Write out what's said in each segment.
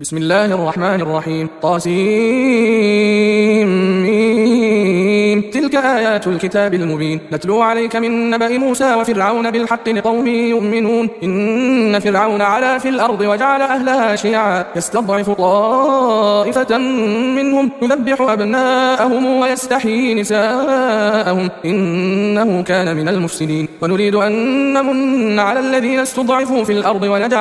بسم الله الرحمن الرحيم. طاسيم. تلك آيات الكتاب المبين نتلو عليك من نبأ موسى وفرعون بالحق لقوم يؤمنون. إن فرعون علا في الأرض وجعل أهلها شيعا يستضعف طائفة منهم يذبح أبناءهم ويستحيي نساءهم إنه كان من المفسدين. ونريد أن نمن على الذين استضعفوا في الأرض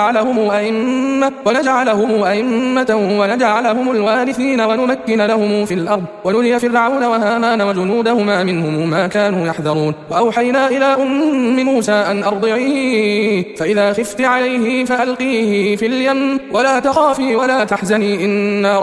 ونجعلهم أئمة ونجعلهم الوارثين ونمكن لهم في الأرض ونري فرعون وهامان وجنودهما منهم ما كانوا يحذرون. وأوحينا إلى أم موسى أن أرضعيه فإذا خفت عليه فألقيه في اليم ولا تخافي ولا تحزني إنا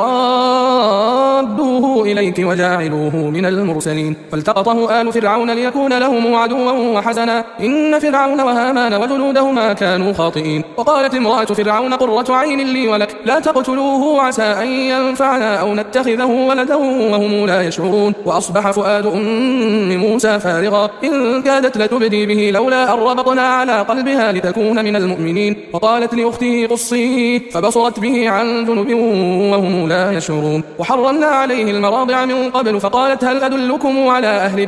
رادوه إليك وجاعلوه من المرسلين. فالتقطه آل فرعون ليكون لهم عدوا وحزنا إن فرعون وهامان وجنودهما كانوا خاطئين. وقالت امرأة فرعون قرة عين لي ولك لا تقتلوه عسى أن ينفعنا أو نتخذه ولدا وهم لا يشعرون. وأصبح فؤاد أم موسى فارغا إن كادت لتبدي به لولا أن ربطنا على قلبها لتكون من المؤمنين. وقالت لأخته قصيه فبصرت به عن جنب وهم لا يشعرون. وحرمنا عليه المراضع من قبل فقالت هل أدلكم على أهل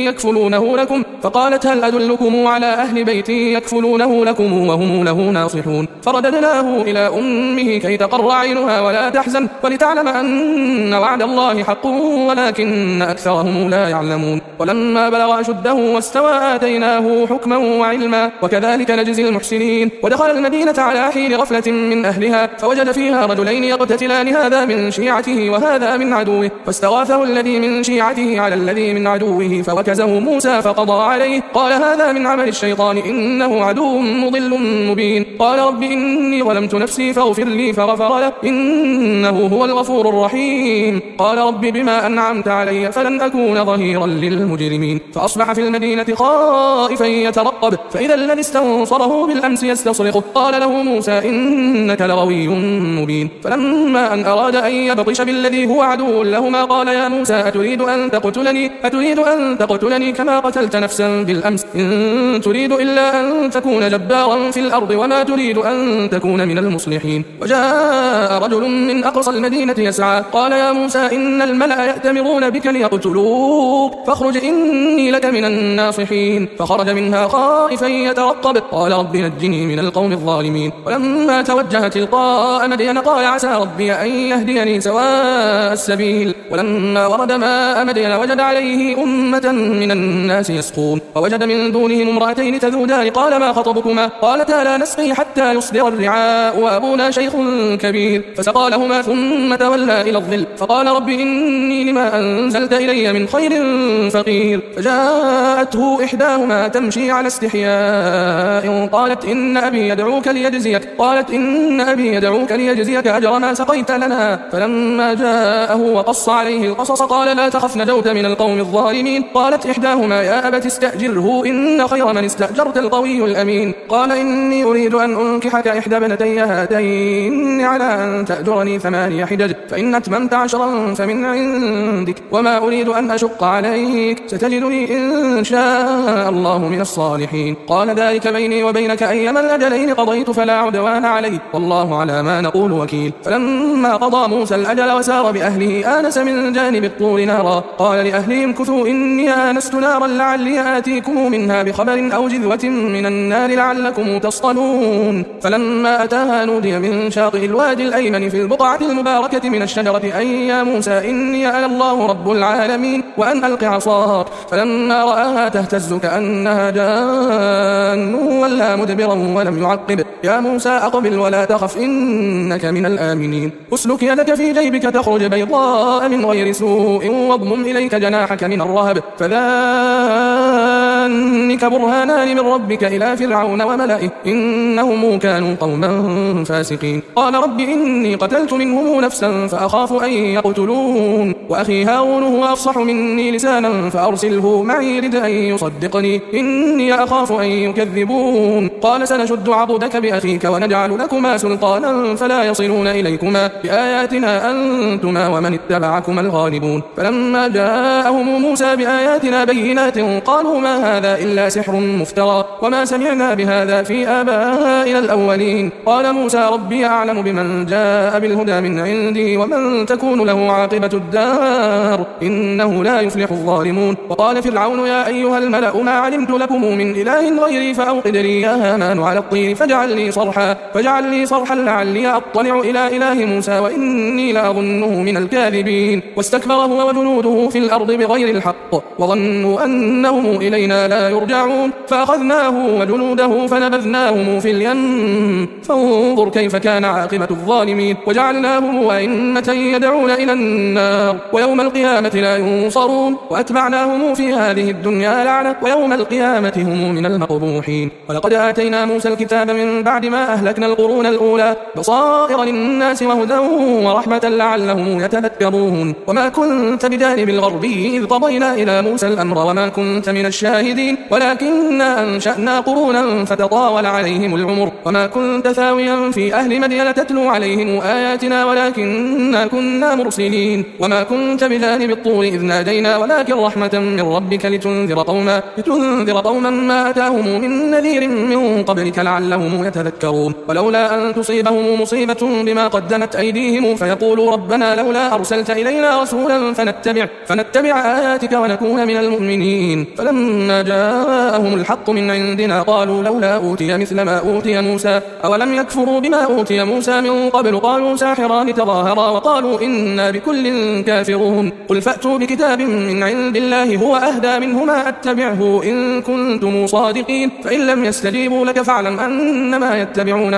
بيتي يكفلونه لكم وهم له ناصحون. فرددناه إلى أمه كي تقر عينها ولا تحزن ولتعلم أن وعد الله حق ولكن أكثرهم لا يعلمون. ولما بلغ أشده واستوى آتيناه حكما وعلما وكذلك نجزي المحسنين. ودخل المدينة على حين غفلة من أهلها فوجد فيها رجلين يقتتلان هذا من شيعته وهذا من عدوه فاستغاثه الذي من شيعته على الذي من عدوه فوكزه موسى فقضى عليه قال هذا من عمل الشيطان إنه عدو مضل مبين. قال رب إني ظلمت نفسي فاغفر لي فغفر له إنه هو الغفور الرحيم. قال رب بما أنعمت علي فلن أكون ظهيرا للمجرمين. فأصبح في المدينة خائفا يترقب فإذا الذي استنصره بالأمس يستصرخه قال له موسى إنك لغوي مبين. فلما أن أراد أن يبطش بالذي هو عدو لهما قال يا موسى أتريد أن تقتلني كما قتلت نفسا بالأمس إن تريد إلا أن تكون جبارا في الأرض وما تريد أن تكون من المصلحين. وجاء رجل من أقصى المدينة يسعى قال يا موسى إن الملأ يأتمرون بك ليقتلوك فاخرج إني لك من الناصحين. فخرج منها خائفا يترقب قال رب نجني من القوم الظالمين. ولما توجه تلقاء مدين قال عسى ربي أن يهديني سواء السبيل. ولما ورد ماء مدين وجد عليه أمة من الناس يسقون ووجد من دونهم امرأتين تذودان قال ما خطبكما قالتا لا نسقي حتى يصدر الرعاء وأبونا شيخ كبير. فسقى لهما ثم تولى إلى الظل فقال رب إني لما أنزلت إلي من خير فقير. فجاءته إحداهما تمشي على استحياء قالت إن أبي يدعوك ليجزيك أجر ما سقيت لنا. فلما جاءه وقص عليه القصص قال لا تخف نجوت من القوم الظالمين. قالت إحداهما يا أبت استأجره إن خير من استأجرت القوي الأمين. قال إني أريد أن أنكحك إحدى ابنتي هاتين على أن تأجرني 8 حجج فإن أتممت 10 فمن عندك وما أريد أن أشق عليك ستجدني إن شاء الله من الصالحين. قال ذلك بيني وبينك أيما الأجلين قضيت فلا عدوان علي والله على ما نقول وكيل. فلما قضى موسى الأجل وسار بأهله آنس من جانب الطور نارا قال لأهلهم كثوا إني آنست نارا لعلي آتيكم منها بخبر أو جذوة من النار لعلكم تصطلون. فلما أتاها نودي من شاطئ الوادي الأيمن في البقعة المباركة من الشجرة أي يا موسى إني أنا الله رب العالمين وأن ألق عصاك. فلما رآها تهتز كأنها جان ولا مدبرا ولم يعقب يا موسى أقبل ولا تخف إنك من الآمنين. أسلك يدك في جيبك تخرج بيضاء من غير سوء واضمم إليك جناحك من الرهب فذلك برهانان من ربك إلى فرعون وملئه إنهم كانوا قوما فاسقين. قال رب إني قتلت منهم نفسا فأخاف أن يقتلون وأخي هارون هو أفصح مني لسانا فأرسله معي رد أن يصدقني إني أخاف أن يكذبون. قال سنشد عضدك بأخيك ونجعل لكما سلطانا فلا يصلون إليكما بآياتنا أنتما ومن اتبعكما الغالبون. فلما جاءهم موسى بآياتنا بينات قالوا ما هذا إلا سحر مفترى وما سمعنا بهذا في آبائنا الأولين. قال موسى ربي أعلم بمن جاء بالهدى من عندي ومن تكون له عاقبة الدار إنه لا يفلح الظالمون. وقال فرعون يا أيها الملأ ما علمت لكم من إله غيري فأوقد لي يا هامان على الطين فاجعل لي صرحا لعلي أطلع إلى إله موسى وإني لأظنه من الكاذبين. واستكبر هو وجنوده في الأرض بغير الحق وظنوا أنهم إلينا لا يرجعون فأخذناه وجنوده فنبذناهم في اليم فانظر كيف كان عاقبة الظالمين. وجعلناهم أئمة يدعون إلى النار ويوم القيامة لا ينصرون وأتبعناهم في هذه الدنيا لعنة ويوم القيامة هم من المقبوحين. ولقد آتينا موسى الكتاب من بعد ما أهلكنا القرون الأولى بصائر للناس وهدى ورحمة لعلهم يتذكرون. وما كنت بجانب الغربي إذ قضينا إلى موسى الأمر وما كنت من الشاهدين ولكننا أنشأنا قرونا فتطاول عليهم العمر وما كنت ثاويا في أهل مدين تتلو عليهم آياتنا ولكننا كنا مرسلين. وما كنت بجانب الطور إذ نادينا ولكن رحمة من ربك لتنذر قوما ما أتاهم من نذير من قبلك لعلهم يتذكرون. ولولا أن تصيبهم مصيبة بما قدمت أيديهم فيقولوا ربنا لولا أرسلت إلينا رسولا فنتبع آياتك ونكون من المؤمنين. فلما جاءهم الحق من عندنا قالوا لولا أوتي مثل ما أوتي موسى أولم يكفروا بما أوتي موسى من قبل قالوا ساحران تظاهرا وقالوا إنا بكل كافرون. قل فأتوا بكتاب من عند الله هو أهدى منهما أتبعه إن كنتم صادقين فإن لم يستجيبوا لك فاعلم أنما يتبعون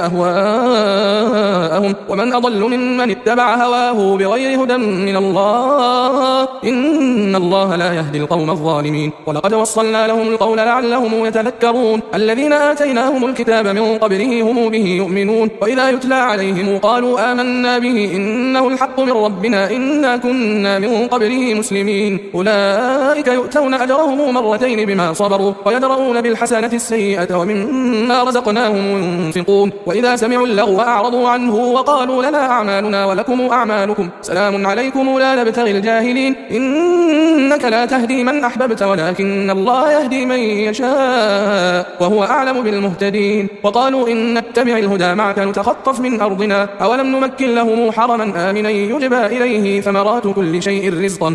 أهواءهم ومن أضل ممن اتبع هواه بغير هدى من الله إن الله لا يهدي القوم الظالمين. ولقد وصلنا لهم القول لعلهم يتذكرون. الذين آتيناهم الكتاب من قبله هم به يؤمنون وإذا يتلى عليهم قالوا آمنا به إنه الحق من ربنا إنا كنا من قبله مسلمين. أولئك يؤتون أجرهم مرتين بما صبروا ويدرؤون بالحسنة السيئة ومما رزقناهم ينفقون. وإذا سمعوا اللغو أعرضوا عنه وقالوا لنا أعمالنا ولكم أعمالكم سلام عليكم لا نبتغي الجاهلين إنك لا تهدي من أحببت ولكن الله يهدي من يشاء وهو أعلم بالمهتدين. وقالوا إن نتبع الهدى معك نتخطف من أرضنا أولم نمكن لهم حرما آمنا يجبى إليه ثمرات كل شيء رزقا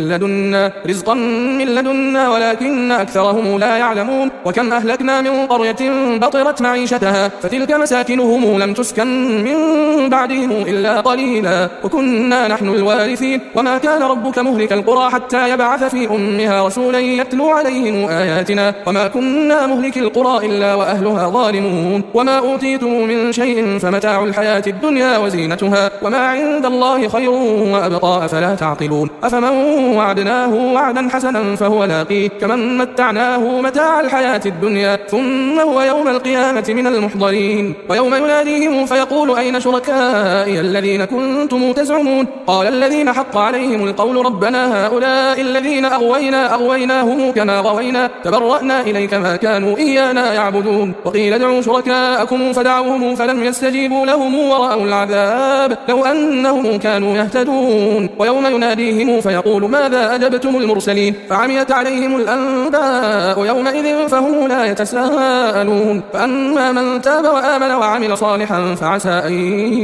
من لدنا ولكن أكثرهم لا يعلمون. وكم أهلكنا من قرية بطرت معيشتها فتلك مساكنهم لم تسكن من بعدهم إلا قليلا وكنا نحن الوارثين. وما كان ربك مهلك القرى حتى يبعث في أمها رسولا يتلو عليهم آياتنا وما كنا مهلك القرى إلا وأهلها ظالمون. وما أوتيتم من شيء فمتاع الحياة الدنيا وزينتها وما عند الله خير وأبقى أفلا تعقلون. أفمن وعدناه وعدا حسنا فهو لاقيه كمن متعناه متاع الحياة الدنيا ثم هو يوم القيامة من المحضرين. ويوم يناديهم فيقول أين شركائي الذين كنتم تزعمون قال الذين حق عليهم القول ربنا هؤلاء الذين أغويناهم كما غوينا تبرأنا إليك ما كانوا إيانا يعبدون. وقيل ادعوا شركاءكم فدعوهم فلم يستجيبوا لهم ورأوا العذاب لو أنهم كانوا يهتدون. ويوم يناديهم فيقول ماذا أجبتم المرسلين فعميت عليهم الأنباء يومئذ فهم لا يتساءلون. فأما من تاب وآمن وعمل صالحا فعسى أن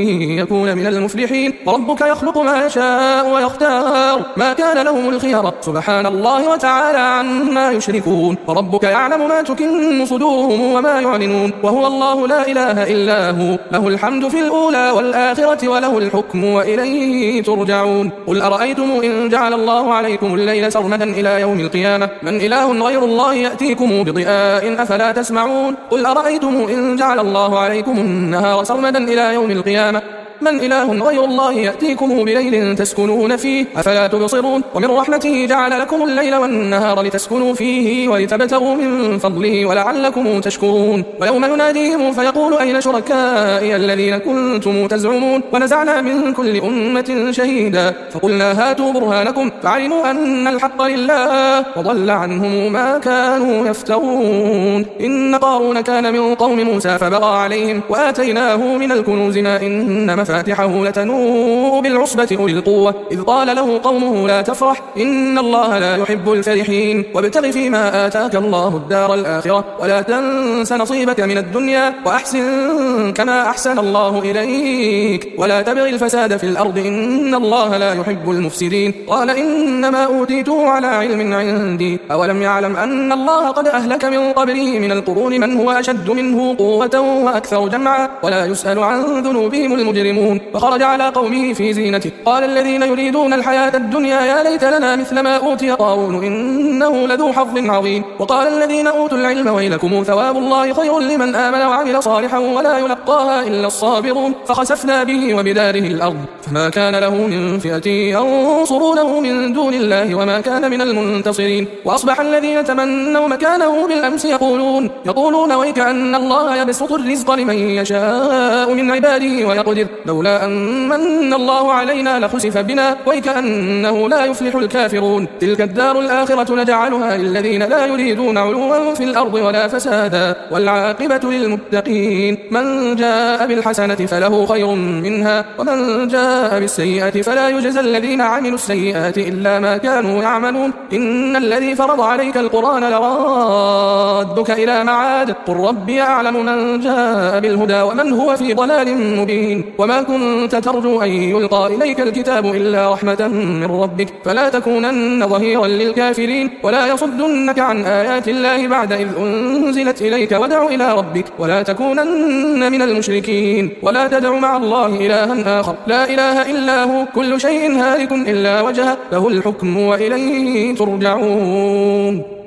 يكون من المفلحين. وربك يخلق ما يشاء ويختار ما كان لهم الخيار سبحان الله وتعالى عما يشركون. وربك يعلم ما تكن صدورهم وما يعلنون وهو الله لا إله إلا هو له الحمد في الأولى والآخرة وله الحكم وإليه ترجعون. قل أرأيتم إن جعل الله عليكم الليل سرمدا إلى يوم القيامة من إله غير الله يأتيكم بضياء أفلا تسمعون. قل أرأيتم إن جعل الله عليكم النهار سرمدا إلى يوم القيامة من إله غير الله يأتيكم بليل تسكنون فيه أفلا تبصرون. ومن رحمته جعل لكم الليل والنهار لتسكنوا فيه ولتبتغوا من فضله ولعلكم تشكرون. ويوم يناديهم فيقول أين شركائي الذين كنتم تزعمون ونزعنا من كل أمة شهيدا فقلنا هاتوا برهانكم فعلموا أن الحق لله وضل عنهم ما كانوا يفترون. إن قارون كان من قوم موسى فبغى عليهم وآتيناه من الكنوز ما إن مفاتحه لتنوء بالعصبة أولي القوة إذ قال له قومه لا تفرح إن الله لا يحب الفرحين وابتغ فيما آتاك الله الدار الآخرة ولا تنس نصيبك من الدنيا وأحسن كما أحسن الله إليك ولا تبغ الفساد في الأرض إن الله لا يحب المفسدين قال إنما أوتيته على علم عندي أولم يعلم أن الله قد أهلك من قبله من القرون من هو أشد منه قوة وأكثر جمعا ولا يسأل عن ذنوبهم المجرمون فخرج على قومه في زينته قال الذين يريدون الحياة الدنيا يا ليت لنا مثل ما أوتي قارون إنه لذو حظ عظيم وقال الذين أوتوا العلم ويلكم ثواب الله خير لمن آمن وعمل صالحا ولا يلقاها إلا الصابرون فخسفنا به وبداره الأرض فما كان له من فئة ينصرونه من دون الله وما كان من المنتصرين وأصبح الذين تمنوا مكانه بالأمس يقولون ويك أن الله يبسط الرزق لمن يشاء من عباده ويقدر لولا أن من الله علينا لخسف بنا ويك أنه لا يفلح الكافرون تلك الدار الآخرة نجعلها للذين لا يريدون علوا في الأرض ولا فسادا والعاقبة للمتقين من جاء بالحسنة فله خير منها ومن جاء بالسيئة فلا يجزى الذين عملوا السيئات إلا ما كانوا يعملون إن الذي فرض عليك القرآن لرادك إلى معاد قل ربي أعلم من جاء بالهدى ومن هو في ضلال مبين وما كنت ترجو أن يلقى إليك الكتاب إلا رحمة من ربك فلا تكونن ظهيرا للكافرين ولا يصدنك عن آيات الله بعد إذ أنزلت إليك ودع إلى ربك ولا تكونن من المشركين ولا تدع مع الله إلها آخر لا إله إلا هو كل شيء هالك إلا وجهه له الحكم وإليه ترجعون